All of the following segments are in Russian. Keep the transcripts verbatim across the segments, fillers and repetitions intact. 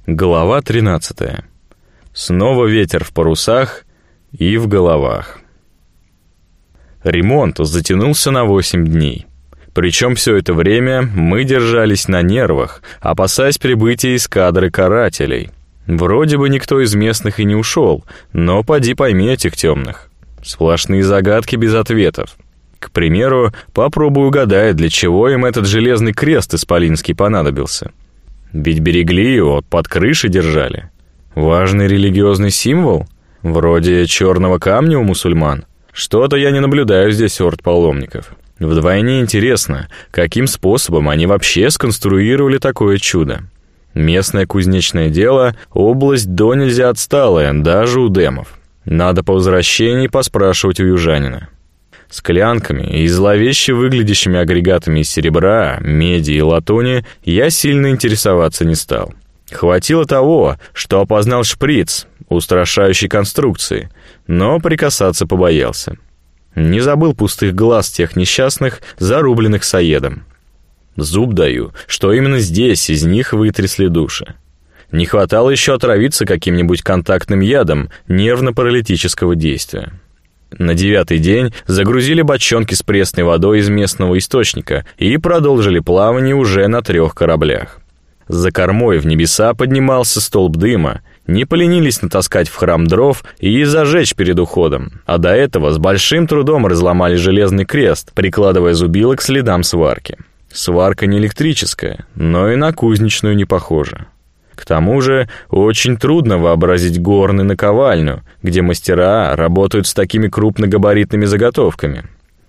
Глава тринадцатая. Снова ветер в парусах и в головах. Ремонт затянулся на восемь дней. Причем все это время мы держались на нервах, опасаясь прибытия эскадры карателей. Вроде бы никто из местных и не ушел, но поди пойми этих темных. Сплошные загадки без ответов. К примеру, попробуй угадай, для чего им этот железный крест исполинский понадобился. Ведь берегли его, под крышей держали. Важный религиозный символ? Вроде черного камня у мусульман. Что-то я не наблюдаю здесь орд паломников. Вдвойне интересно, каким способом они вообще сконструировали такое чудо. Местное кузнечное дело — область до нельзя отсталая, даже у демов. Надо по возвращении поспрашивать у южанина. Склянками и зловеще выглядящими агрегатами из серебра, меди и латуни я сильно интересоваться не стал. Хватило того, что опознал шприц устрашающей конструкции, но прикасаться побоялся. Не забыл пустых глаз тех несчастных, зарубленных саедом. Зуб даю, что именно здесь из них вытрясли души. Не хватало еще отравиться каким-нибудь контактным ядом нервно-паралитического действия. На девятый день загрузили бочонки с пресной водой из местного источника и продолжили плавание уже на трех кораблях. За кормой в небеса поднимался столб дыма, не поленились натаскать в храм дров и зажечь перед уходом, а до этого с большим трудом разломали железный крест, прикладывая зубило к следам сварки. Сварка не электрическая, но и на кузнечную не похожа. К тому же очень трудно вообразить горны наковальню, где мастера работают с такими крупногабаритными заготовками.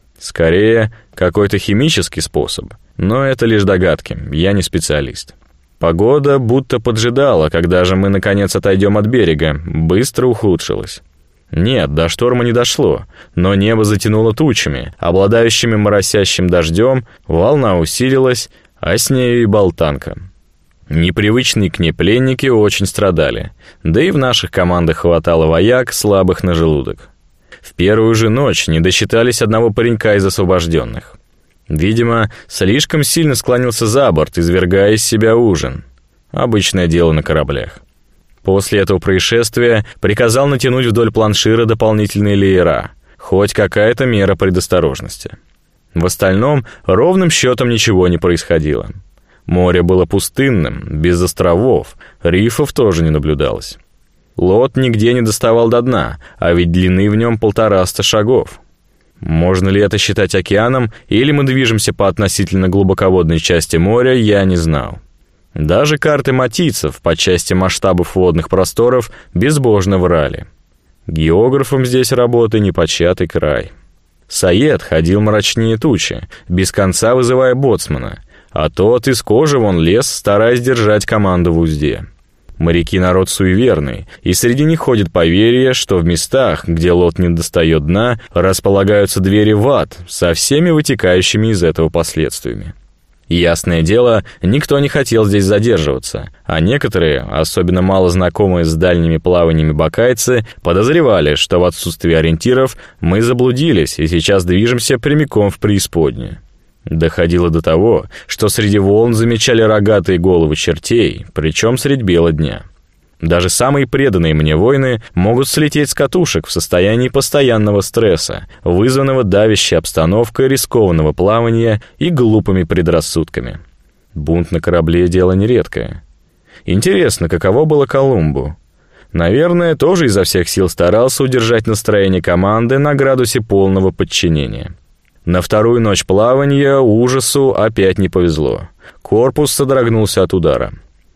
Скорее, какой-то химический способ, но это лишь догадки, я не специалист. Погода будто поджидала, когда же мы наконец отойдем от берега, быстро ухудшилась. Нет, до шторма не дошло, но небо затянуло тучами, обладающими моросящим дождем, волна усилилась, а с нею и болтанка. Непривычные к ней пленники очень страдали, да и в наших командах хватало вояк, слабых на желудок. В первую же ночь не досчитались одного паренька из освобожденных. Видимо, слишком сильно склонился за борт, извергая из себя ужин. Обычное дело на кораблях. После этого происшествия приказал натянуть вдоль планшира дополнительные леера, хоть какая-то мера предосторожности. В остальном ровным счетом ничего не происходило. Море было пустынным, без островов, рифов тоже не наблюдалось. Лот нигде не доставал до дна, а ведь длины в нем полтораста шагов. Можно ли это считать океаном, или мы движемся по относительно глубоководной части моря, я не знал. Даже карты матийцев по части масштабов водных просторов безбожно врали. Географом здесь работы непочатый край. Саед ходил мрачнее тучи, без конца вызывая боцмана, а тот из кожи вон лез, стараясь держать команду в узде. Моряки народ суеверный, и среди них ходит поверье, что в местах, где лот не достает дна, располагаются двери в ад со всеми вытекающими из этого последствиями. Ясное дело, никто не хотел здесь задерживаться, а некоторые, особенно мало знакомые с дальними плаваниями бакайцы, подозревали, что в отсутствии ориентиров мы заблудились и сейчас движемся прямиком в преисподнюю. Доходило до того, что среди волн замечали рогатые головы чертей, причем средь бела дня. Даже самые преданные мне воины могут слететь с катушек в состоянии постоянного стресса, вызванного давящей обстановкой рискованного плавания и глупыми предрассудками. Бунт на корабле — дело нередкое. Интересно, каково было Колумбу? Наверное, тоже изо всех сил старался удержать настроение команды на градусе полного подчинения. На вторую ночь плавания ужасу опять не повезло. Корпус содрогнулся от удара.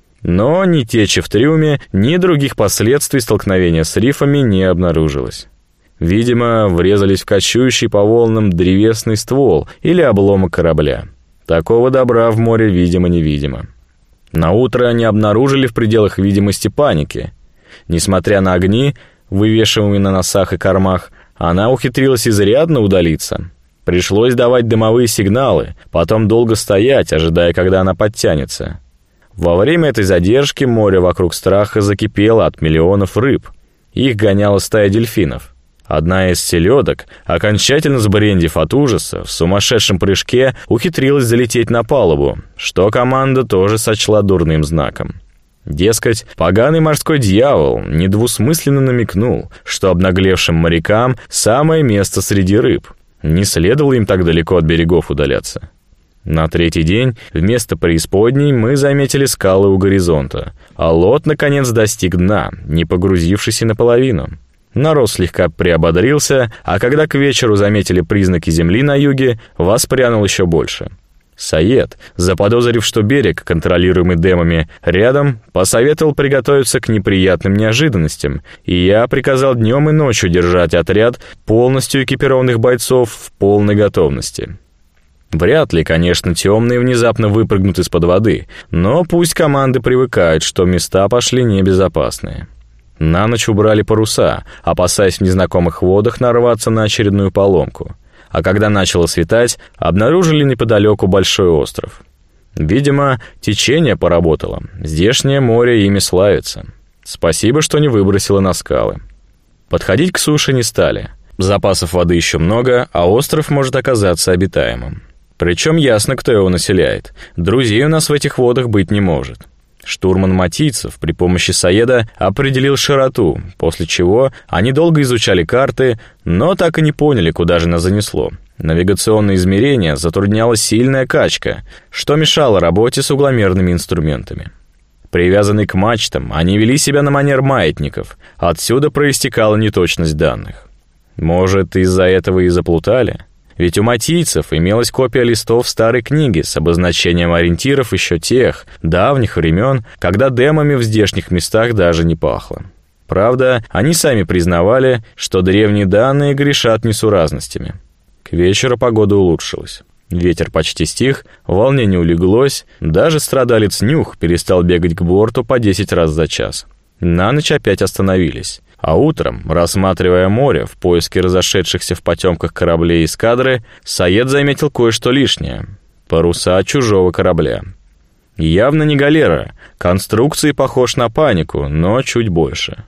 Но ни течи в трюме, ни других последствий столкновения с рифами не обнаружилось. Видимо, врезались в кочующий по волнам древесный ствол или обломок корабля. Такого добра в море видимо-невидимо. Наутро они обнаружили в пределах видимости паники. Несмотря на огни, вывешиваемые на носах и кормах, она ухитрилась изрядно удалиться. Пришлось давать дымовые сигналы, потом долго стоять, ожидая, когда она подтянется. Во время этой задержки море вокруг Страха закипело от миллионов рыб. Их гоняла стая дельфинов. Одна из селедок, окончательно сбрендив от ужаса, в сумасшедшем прыжке ухитрилась залететь на палубу, что команда тоже сочла дурным знаком. Дескать, поганый морской дьявол недвусмысленно намекнул, что обнаглевшим морякам самое место среди рыб. Не следовало им так далеко от берегов удаляться. На третий день вместо преисподней мы заметили скалы у горизонта, а лот наконец достиг дна, не погрузившись и наполовину. Народ слегка приободрился, а когда к вечеру заметили признаки земли на юге, воспрянул еще больше. Саед, заподозрив, что берег, контролируемый демами, рядом, посоветовал приготовиться к неприятным неожиданностям, и я приказал днем и ночью держать отряд полностью экипированных бойцов в полной готовности. Вряд ли, конечно, темные внезапно выпрыгнут из-под воды, но пусть команды привыкают, что места пошли небезопасные. На ночь убрали паруса, опасаясь в незнакомых водах нарваться на очередную поломку. А когда начало светать, обнаружили неподалеку большой остров. Видимо, течение поработало. Здешнее море ими славится. Спасибо, что не выбросило на скалы. Подходить к суше не стали. Запасов воды еще много, а остров может оказаться обитаемым. Причем ясно, кто его населяет. Друзей у нас в этих водах быть не может. Штурман Матийцев при помощи Саеда определил широту, после чего они долго изучали карты, но так и не поняли, куда же нас занесло. Навигационные измерения затрудняла сильная качка, что мешало работе с угломерными инструментами. Привязанные к мачтам, они вели себя на манер маятников, отсюда проистекала неточность данных. Может, из-за этого и заплутали? Ведь у матийцев имелась копия листов старой книги с обозначением ориентиров еще тех, давних времен, когда демами в здешних местах даже не пахло. Правда, они сами признавали, что древние данные грешат несуразностями. К вечеру погода улучшилась. Ветер почти стих, волнение улеглось, даже страдалец Нюх перестал бегать к борту по десять раз за час. На ночь опять остановились. А утром, рассматривая море в поиске разошедшихся в потемках кораблей эскадры, Саед заметил кое-что лишнее — паруса чужого корабля. Явно не галера, конструкции похож на панику, но чуть больше.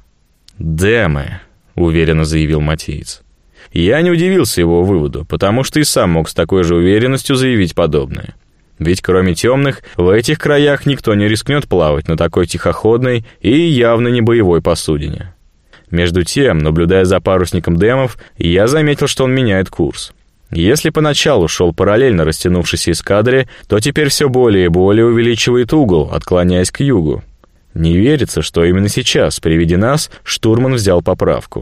«Демы», — уверенно заявил матиец. Я не удивился его выводу, потому что и сам мог с такой же уверенностью заявить подобное. Ведь кроме темных, в этих краях никто не рискнет плавать на такой тихоходной и явно не боевой посудине. Между тем, наблюдая за парусником демов, я заметил, что он меняет курс. Если поначалу шел параллельно растянувшейся эскадре, то теперь все более и более увеличивает угол, отклоняясь к югу. Не верится, что именно сейчас, при виде нас, штурман взял поправку.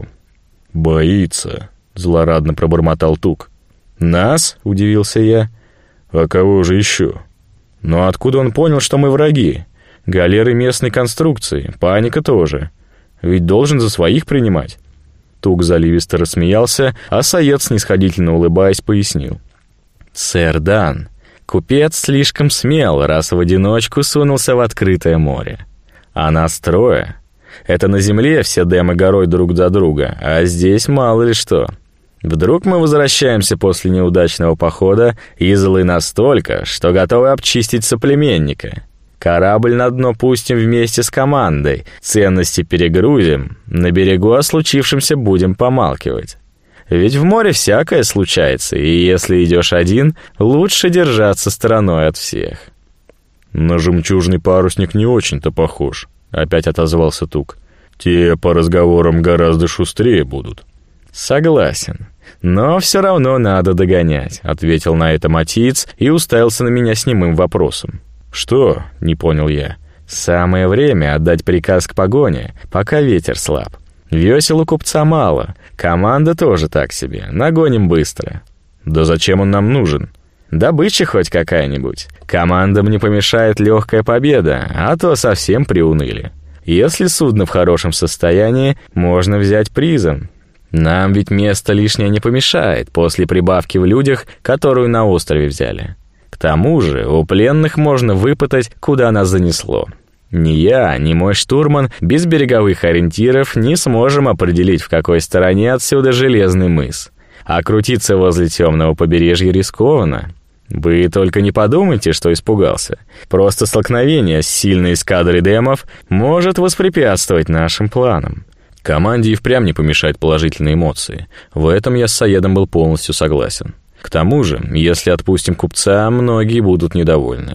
«Боится», — злорадно пробормотал Тук. «Нас?» — удивился я. «А кого же еще?» «Но откуда он понял, что мы враги? Галеры местной конструкции, паника тоже. Ведь должен за своих принимать». Тук заливисто рассмеялся, а Саед, снисходительно улыбаясь, пояснил. «Сэр Дан, купец слишком смел, раз в одиночку сунулся в открытое море. А нас трое. Это на земле все демы горой друг за друга, а здесь мало ли что. Вдруг мы возвращаемся после неудачного похода и злы настолько, что готовы обчистить соплеменника. Корабль на дно пустим вместе с командой, ценности перегрузим, на берегу о случившемся будем помалкивать. Ведь в море всякое случается, и если идешь один, лучше держаться стороной от всех». «На жемчужный парусник не очень-то похож», — опять отозвался Тук. «Те по разговорам гораздо шустрее будут». «Согласен, но все равно надо догонять», — ответил на это матиец и уставился на меня с немым вопросом. «Что?» — не понял я. «Самое время отдать приказ к погоне, пока ветер слаб. Весел у купца мало, команда тоже так себе, нагоним быстро». «Да зачем он нам нужен?» «Добыча хоть какая-нибудь. Командам не помешает легкая победа, а то совсем приуныли. Если судно в хорошем состоянии, можно взять призом. Нам ведь место лишнее не помешает после прибавки в людях, которую на острове взяли. К тому же у пленных можно выпытать, куда нас занесло. Ни я, ни мой штурман без береговых ориентиров не сможем определить, в какой стороне отсюда железный мыс. А крутиться возле темного побережья рискованно. Вы только не подумайте, что испугался. Просто столкновение с сильной эскадрой демов может воспрепятствовать нашим планам». Команде и впрямь не помешают положительные эмоции. В этом я с Саедом был полностью согласен. К тому же, если отпустим купца, многие будут недовольны.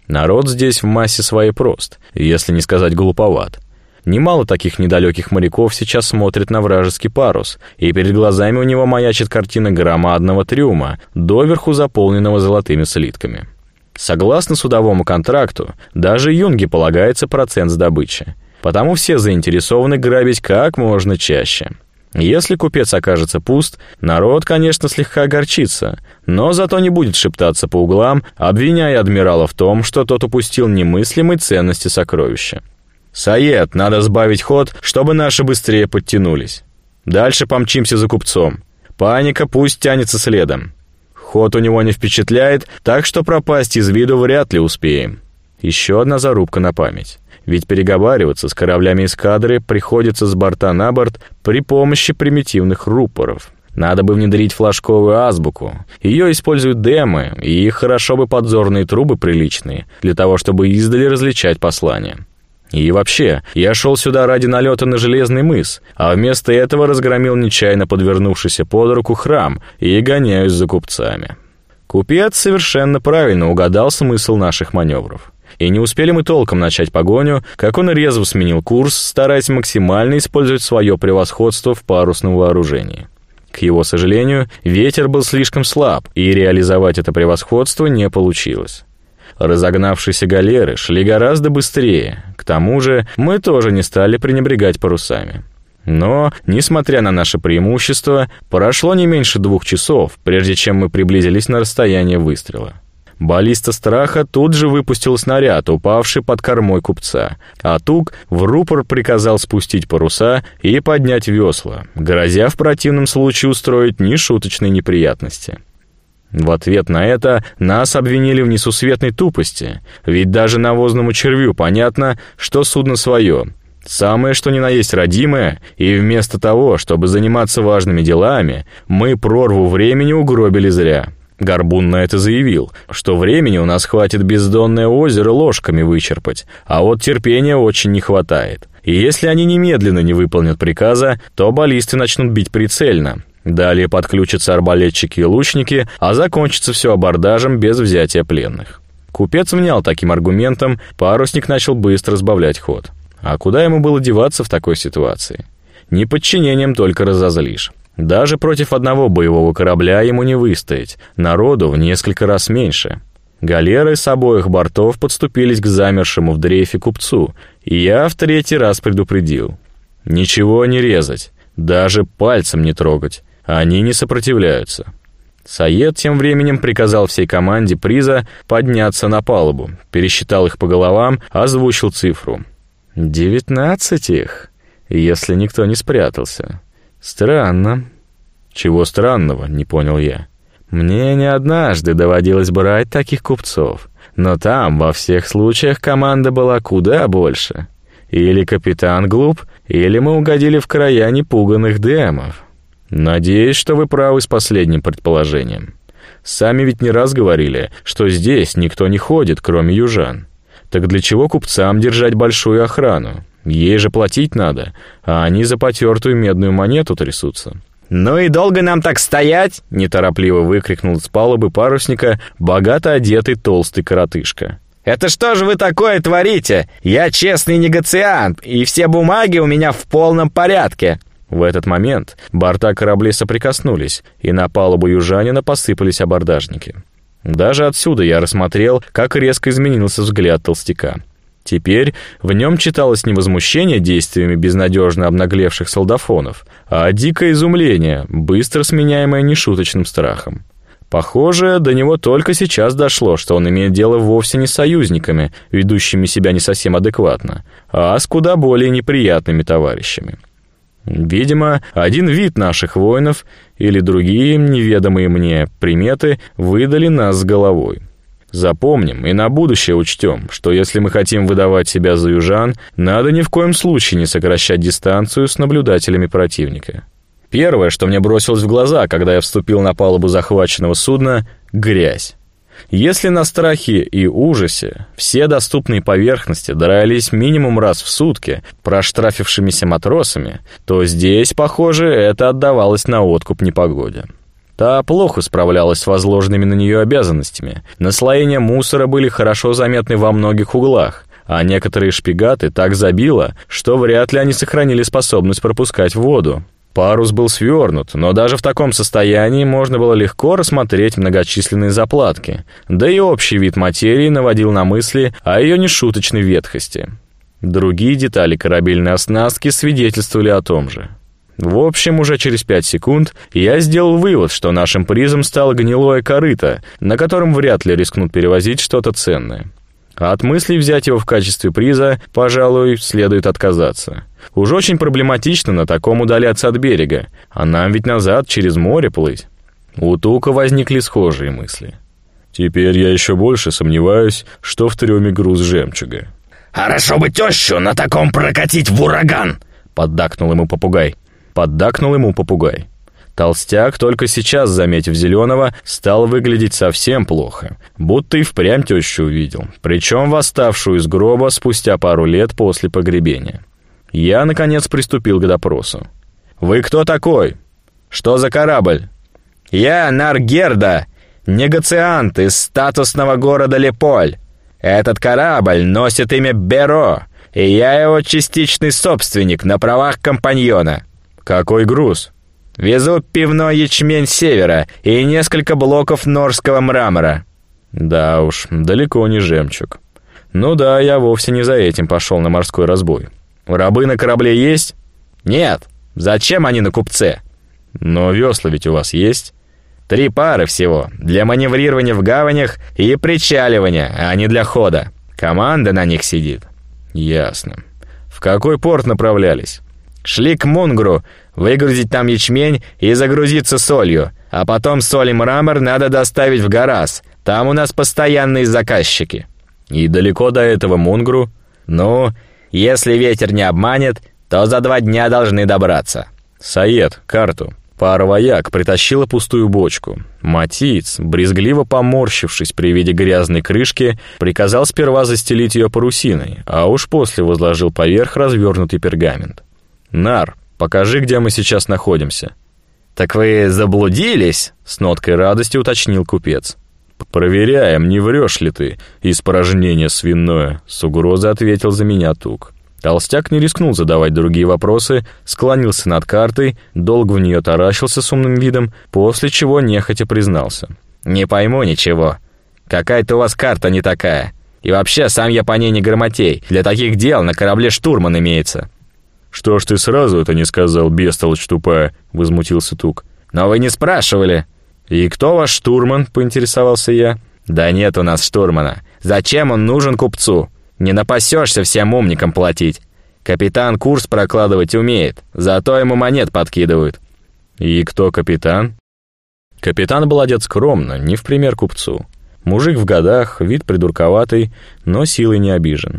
Народ здесь в массе своей прост, если не сказать глуповат. Немало таких недалеких моряков сейчас смотрит на вражеский парус, и перед глазами у него маячит картина громадного трюма, доверху заполненного золотыми слитками. Согласно судовому контракту, даже юнге полагается процент с добычи, потому все заинтересованы грабить как можно чаще. Если купец окажется пуст, народ, конечно, слегка огорчится, но зато не будет шептаться по углам, обвиняя адмирала в том, что тот упустил немыслимой ценности сокровища. «Саед, надо сбавить ход, чтобы наши быстрее подтянулись. Дальше помчимся за купцом. Паника пусть тянется следом. Ход у него не впечатляет, так что пропасть из виду вряд ли успеем». Еще одна зарубка на память. Ведь переговариваться с кораблями эскадры приходится с борта на борт при помощи примитивных рупоров. Надо бы внедрить флажковую азбуку. Ее используют демы, и хорошо бы подзорные трубы приличные, для того, чтобы издали различать послания. И вообще, я шел сюда ради налета на Железный мыс, а вместо этого разгромил нечаянно подвернувшийся под руку храм и гоняюсь за купцами. Купец совершенно правильно угадал смысл наших маневров. И не успели мы толком начать погоню, как он резво сменил курс, стараясь максимально использовать свое превосходство в парусном вооружении. К его сожалению, ветер был слишком слаб, и реализовать это превосходство не получилось. Разогнавшиеся галеры шли гораздо быстрее, к тому же мы тоже не стали пренебрегать парусами. Но, несмотря на наше преимущество, прошло не меньше двух часов, прежде чем мы приблизились на расстояние выстрела. Баллиста страха тут же выпустил снаряд, упавший под кормой купца, а Тук в рупор приказал спустить паруса и поднять весла, грозя в противном случае устроить нешуточные неприятности. В ответ на это нас обвинили в несусветной тупости, ведь даже навозному червю понятно, что судно свое, самое что ни на есть родимое, и вместо того, чтобы заниматься важными делами, мы прорву времени угробили зря. Горбун на это заявил, что времени у нас хватит бездонное озеро ложками вычерпать, а вот терпения очень не хватает. И если они немедленно не выполнят приказа, то баллисты начнут бить прицельно. Далее подключатся арбалетчики и лучники, а закончится все абордажем без взятия пленных. Купец внял таким аргументом, парусник начал быстро сбавлять ход. А куда ему было деваться в такой ситуации? Неподчинением только разозлишь. Даже против одного боевого корабля ему не выстоять, народу в несколько раз меньше. Галеры с обоих бортов подступились к замершему в дрейфе купцу, и я в третий раз предупредил. Ничего не резать, даже пальцем не трогать, они не сопротивляются. Саед тем временем приказал всей команде приза подняться на палубу, пересчитал их по головам, озвучил цифру. «Девятнадцать их, если никто не спрятался». «Странно». «Чего странного?» — не понял я. «Мне не однажды доводилось брать таких купцов, но там во всех случаях команда была куда больше. Или капитан глуп, или мы угодили в края непуганных демов». «Надеюсь, что вы правы с последним предположением. Сами ведь не раз говорили, что здесь никто не ходит, кроме южан. Так для чего купцам держать большую охрану? Ей же платить надо, а они за потертую медную монету трясутся». «Ну и долго нам так стоять?» — неторопливо выкрикнул с палубы парусника богато одетый толстый коротышка. «Это что же вы такое творите? Я честный негациант, и все бумаги у меня в полном порядке». В этот момент борта кораблей соприкоснулись, и на палубу южанина посыпались абордажники. Даже отсюда я рассмотрел, как резко изменился взгляд толстяка. Теперь в нем читалось не возмущение действиями безнадежно обнаглевших солдафонов, а дикое изумление, быстро сменяемое нешуточным страхом. Похоже, до него только сейчас дошло, что он имеет дело вовсе не с союзниками, ведущими себя не совсем адекватно, а с куда более неприятными товарищами. Видимо, один вид наших воинов или другие неведомые мне приметы выдали нас с головой. Запомним и на будущее учтем, что если мы хотим выдавать себя за южан, надо ни в коем случае не сокращать дистанцию с наблюдателями противника. Первое, что мне бросилось в глаза, когда я вступил на палубу захваченного судна — грязь. Если на страхе и ужасе все доступные поверхности дрались минимум раз в сутки проштрафившимися матросами, то здесь, похоже, это отдавалось на откуп непогоде. Та плохо справлялась с возложенными на нее обязанностями. Наслоения мусора были хорошо заметны во многих углах, а некоторые шпигаты так забило, что вряд ли они сохранили способность пропускать воду. Парус был свернут, но даже в таком состоянии можно было легко рассмотреть многочисленные заплатки, да и общий вид материи наводил на мысли о ее нешуточной ветхости. Другие детали корабельной оснастки свидетельствовали о том же. В общем, уже через пять секунд я сделал вывод, что нашим призом стало гнилое корыто, на котором вряд ли рискнут перевозить что-то ценное. А от мысли взять его в качестве приза, пожалуй, следует отказаться. Уж очень проблематично на таком удаляться от берега, а нам ведь назад через море плыть. У Тука возникли схожие мысли. Теперь я еще больше сомневаюсь, что в трюме груз жемчуга. «Хорошо бы тещу на таком прокатить в ураган!» Поддакнул ему попугай. Поддакнул ему попугай. Толстяк, только сейчас заметив Зеленого, стал выглядеть совсем плохо, будто и впрямь тещу увидел, причем восставшую из гроба спустя пару лет после погребения. Я, наконец, приступил к допросу. «Вы кто такой? Что за корабль?» «Я Наргерда, негациант из статусного города Леполь. Этот корабль носит имя Беро, и я его частичный собственник на правах компаньона». «Какой груз?» «Везу пивной ячмень севера и несколько блоков норского мрамора». Да уж, далеко не жемчуг. Ну да, я вовсе не за этим пошел на морской разбой. Рабы на корабле есть? Нет. Зачем они на купце? Но весла ведь у вас есть? Три пары всего, для маневрирования в гаванях и причаливания, а не для хода. Команда на них сидит. Ясно. В какой порт направлялись? Шли к Мунгру, выгрузить там ячмень и загрузиться солью, а потом соль и мрамор надо доставить в Гарас, там у нас постоянные заказчики». «И далеко до этого Мунгру?» «Ну, если ветер не обманет, то за два дня должны добраться». «Саед, карту». Пара вояк притащила пустую бочку. Матиц, брезгливо поморщившись при виде грязной крышки, приказал сперва застелить ее парусиной, а уж после возложил поверх развернутый пергамент. «Нар, покажи, где мы сейчас находимся». «Так вы заблудились?» — с ноткой радости уточнил купец. «Проверяем, не врешь ли ты, испражнение свиное», — с угрозой ответил за меня Тук. Толстяк не рискнул задавать другие вопросы, склонился над картой, долго в нее таращился с умным видом, после чего нехотя признался. «Не пойму ничего. Какая-то у вас карта не такая. И вообще, сам я по ней не грамотей. Для таких дел на корабле штурман имеется». «Что ж ты сразу это не сказал, бестолочь тупая?» — возмутился Тук. «Но вы не спрашивали». «И кто ваш штурман?» — поинтересовался я. «Да нет у нас штурмана. Зачем он нужен купцу? Не напасешься всем умникам платить. Капитан курс прокладывать умеет, зато ему монет подкидывают». «И кто капитан?» Капитан был одет скромно, не в пример купцу. Мужик в годах, вид придурковатый, но силой не обижен.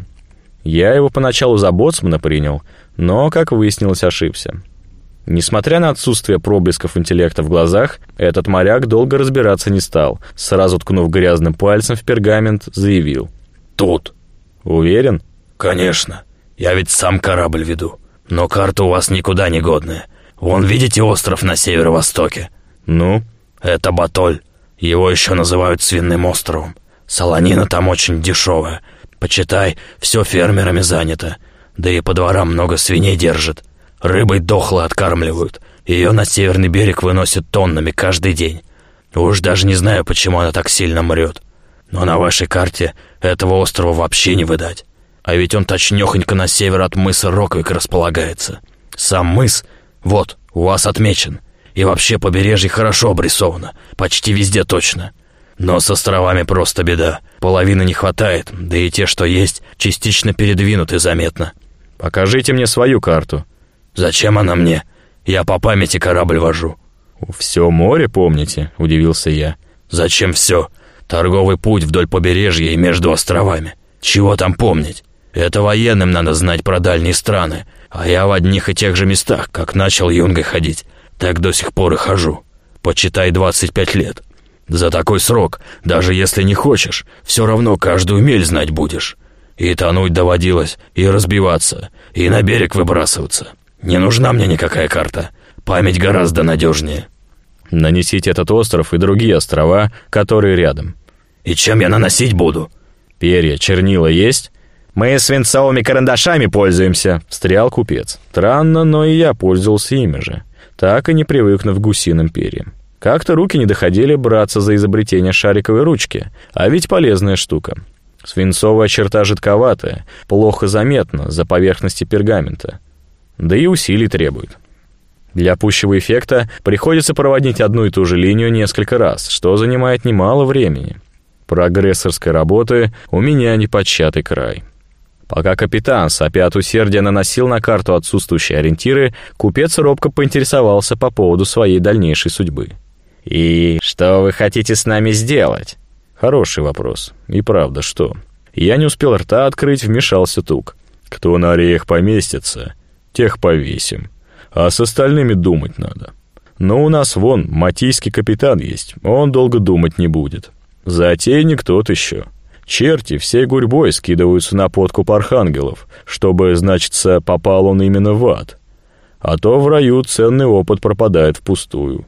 Я его поначалу за боцмана принял, но, как выяснилось, ошибся. Несмотря на отсутствие проблесков интеллекта в глазах, этот моряк долго разбираться не стал, сразу ткнув грязным пальцем в пергамент, заявил. «Тут». «Уверен?» «Конечно. Я ведь сам корабль веду. Но карта у вас никуда не годная. Вон, видите остров на северо-востоке?» «Ну?» «Это Батоль. Его еще называют Свиным островом. Солонина там очень дешевая. Почитай, все фермерами занято. Да и по дворам много свиней держат. Рыбой дохло откармливают. Ее на северный берег выносят тоннами каждый день. Уж даже не знаю, почему она так сильно мрет. Но на вашей карте этого острова вообще не видать. А ведь он точнёхонько на север от мыса Роквик располагается. Сам мыс, вот, у вас отмечен. И вообще побережье хорошо обрисовано, почти везде точно. Но с островами просто беда. Половины не хватает, да и те, что есть, частично передвинуты заметно». «Покажите мне свою карту». «Зачем она мне? Я по памяти корабль вожу». «Все море помните?» — удивился я. «Зачем все? Торговый путь вдоль побережья и между островами. Чего там помнить? Это военным надо знать про дальние страны, а я в одних и тех же местах, как начал юнгой ходить, так до сих пор и хожу. Почитай двадцать пять лет. За такой срок, даже если не хочешь, все равно каждую мель знать будешь. И тонуть доводилось, и разбиваться, и на берег выбрасываться. Не нужна мне никакая карта. Память гораздо надежнее». Нанесите этот остров и другие острова, которые рядом. И чем я наносить буду? Перья, чернила есть? Мы свинцовыми карандашами пользуемся, встрял купец. Странно, но и я пользовался ими же, так и не привыкнув к гусиным перьям. Как-то руки не доходили браться за изобретение шариковой ручки, а ведь полезная штука. Свинцовая черта жидковатая, плохо заметна за поверхностью пергамента, да и усилий требует. Для пущего эффекта приходится проводить одну и ту же линию несколько раз, что занимает немало времени. Прогрессорской работы у меня неподсчатый край. Пока капитан, сопя от усердия, наносил на карту отсутствующие ориентиры, купец робко поинтересовался по поводу своей дальнейшей судьбы. «И что вы хотите с нами сделать?» Хороший вопрос. И правда, что? Я не успел рта открыть, вмешался Тук. Кто на ареях поместится, тех повесим. А с остальными думать надо. Но у нас вон матийский капитан есть, он долго думать не будет. Затейник тот еще. Черти всей гурьбой скидываются на подкуп архангелов, чтобы, значится, попал он именно в ад. А то в раю ценный опыт пропадает впустую.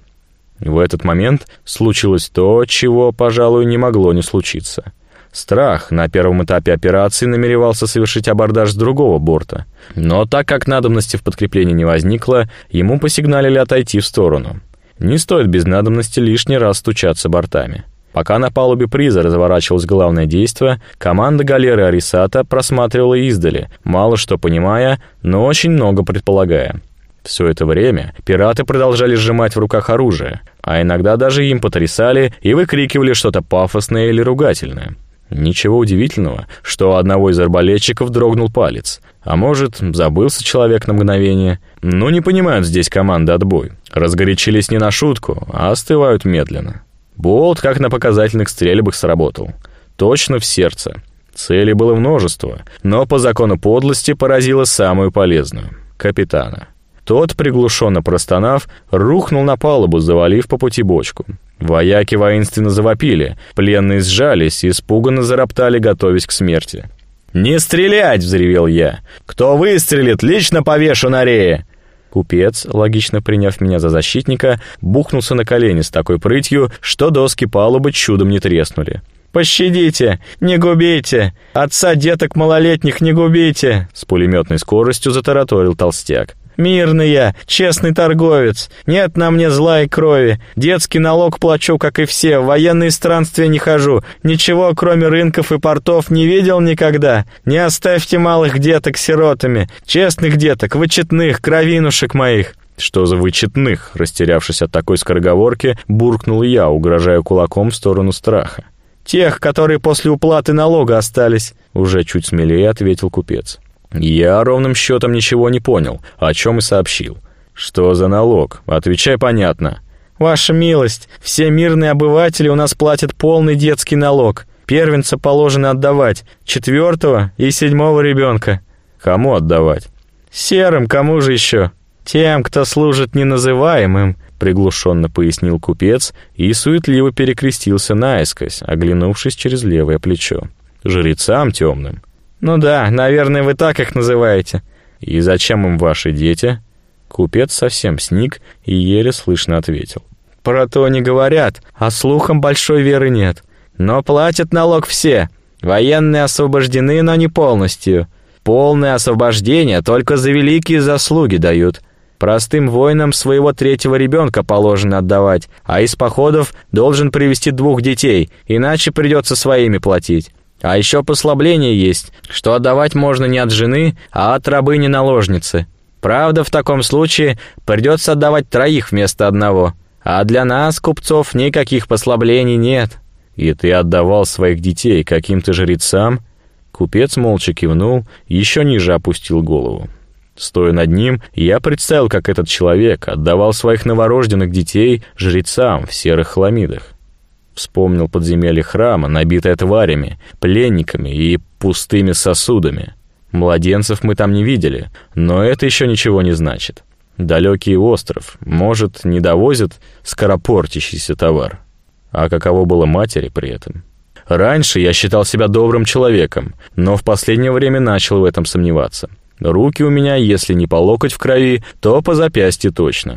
В этот момент случилось то, чего, пожалуй, не могло не случиться. Страх на первом этапе операции намеревался совершить абордаж с другого борта, но так как надобности в подкреплении не возникло, ему посигналили отойти в сторону. Не стоит без надобности лишний раз стучаться бортами. Пока на палубе приза разворачивалось главное действо, команда галеры Арисата просматривала издали, мало что понимая, но очень много предполагая. Все это время пираты продолжали сжимать в руках оружие, а иногда даже им потрясали и выкрикивали что-то пафосное или ругательное. Ничего удивительного, что у одного из арбалетчиков дрогнул палец. А может, забылся человек на мгновение. Ну, не понимают здесь команды отбой. Разгорячились не на шутку, а остывают медленно. Болт, как на показательных стрельбах, сработал. Точно в сердце. Целей было множество, но по закону подлости поразило самую полезную — капитана. Тот, приглушенно простонав, рухнул на палубу, завалив по пути бочку. Вояки воинственно завопили, пленные сжались и испуганно зароптали, готовясь к смерти. «Не стрелять!» — взревел я. «Кто выстрелит, лично повешу на рее!» Купец, логично приняв меня за защитника, бухнулся на колени с такой прытью, что доски палубы чудом не треснули. «Пощадите! Не губите! Отца деток малолетних не губите!» С пулеметной скоростью затараторил толстяк. «Мирный я, честный торговец, нет на мне зла и крови, детский налог плачу, как и все, в военные странствия не хожу, ничего, кроме рынков и портов, не видел никогда. Не оставьте малых деток сиротами, честных деток, вычетных, кровинушек моих». «Что за вычетных?» — растерявшись от такой скороговорки, буркнул я, угрожая кулаком в сторону Страха. «Тех, которые после уплаты налога остались», — уже чуть смелее ответил купец. Я ровным счетом ничего не понял, о чем и сообщил. «Что за налог? Отвечай понятно». «Ваша милость, все мирные обыватели у нас платят полный детский налог. Первенца положено отдавать, четвертого и седьмого ребенка». «Кому отдавать?» «Серым, кому же еще?» «Тем, кто служит неназываемым», — приглушенно пояснил купец и суетливо перекрестился наискось, оглянувшись через левое плечо. «Жрецам темным». «Ну да, наверное, вы так их называете». «И зачем им ваши дети?» Купец совсем сник и еле слышно ответил. «Про то не говорят, а слухам большой веры нет. Но платят налог все. Военные освобождены, но не полностью. Полное освобождение только за великие заслуги дают. Простым воинам своего третьего ребенка положено отдавать, а из походов должен привести двух детей, иначе придется своими платить. А еще послабление есть, что отдавать можно не от жены, а от рабыни-наложницы. Правда, в таком случае придется отдавать троих вместо одного. А для нас, купцов, никаких послаблений нет». «И ты отдавал своих детей каким-то жрецам?» Купец молча кивнул, еще ниже опустил голову. Стоя над ним, я представил, как этот человек отдавал своих новорожденных детей жрецам в серых хламидах. Вспомнил подземелье храма, набитое тварями, пленниками и пустыми сосудами. Младенцев мы там не видели, но это еще ничего не значит. Далекий остров, может, не довозят скоропортящийся товар. А каково было матери при этом? Раньше я считал себя добрым человеком, но в последнее время начал в этом сомневаться. Руки у меня, если не по локоть в крови, то по запястью точно.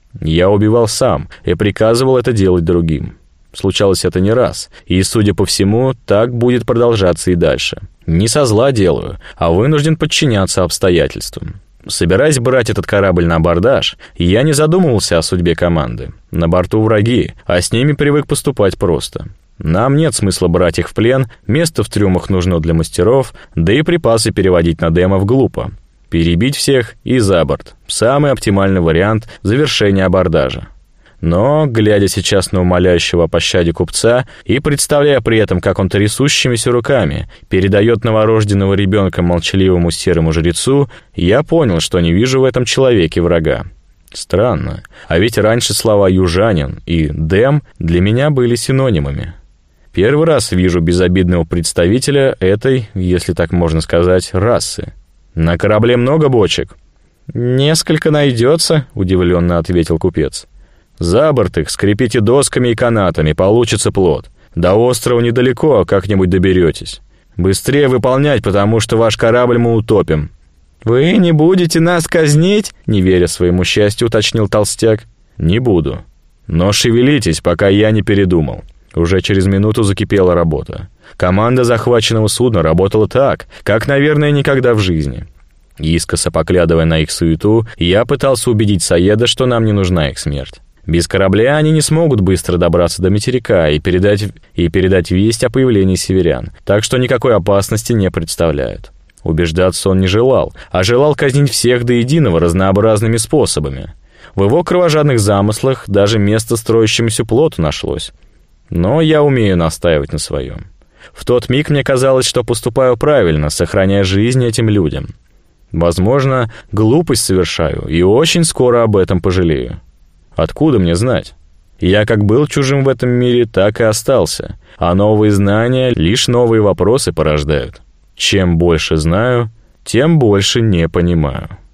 Я убивал сам и приказывал это делать другим. Случалось это не раз, и, судя по всему, так будет продолжаться и дальше. Не со зла делаю, а вынужден подчиняться обстоятельствам. Собираясь брать этот корабль на абордаж, я не задумывался о судьбе команды. На борту враги, а с ними привык поступать просто. Нам нет смысла брать их в плен, место в трюмах нужно для мастеров, да и припасы переводить на демов глупо. Перебить всех и за борт. Самый оптимальный вариант завершения абордажа. Но, глядя сейчас на умоляющего о пощаде купца и представляя при этом, как он трясущимися руками передает новорожденного ребенка молчаливому серому жрецу, я понял, что не вижу в этом человеке врага. Странно, а ведь раньше слова «южанин» и «дем» для меня были синонимами. Первый раз вижу безобидного представителя этой, если так можно сказать, расы. «На корабле много бочек?» «Несколько найдется», — удивленно ответил купец. «За борт их скрепите досками и канатами, получится плот. До острова недалеко, как-нибудь доберетесь. Быстрее выполнять, потому что ваш корабль мы утопим». «Вы не будете нас казнить?» — не веря своему счастью, уточнил толстяк. «Не буду. Но шевелитесь, пока я не передумал». Уже через минуту закипела работа. Команда захваченного судна работала так, как, наверное, никогда в жизни. Искоса поглядывая на их суету, я пытался убедить Саеда, что нам не нужна их смерть. Без корабля они не смогут быстро добраться до материка и передать, и передать весть о появлении северян, так что никакой опасности не представляют. Убеждаться он не желал, а желал казнить всех до единого разнообразными способами. В его кровожадных замыслах даже место строящемуся плоту нашлось. Но я умею настаивать на своем. В тот миг мне казалось, что поступаю правильно, сохраняя жизнь этим людям. Возможно, глупость совершаю, и очень скоро об этом пожалею. Откуда мне знать? Я как был чужим в этом мире, так и остался, а новые знания лишь новые вопросы порождают. Чем больше знаю, тем больше не понимаю.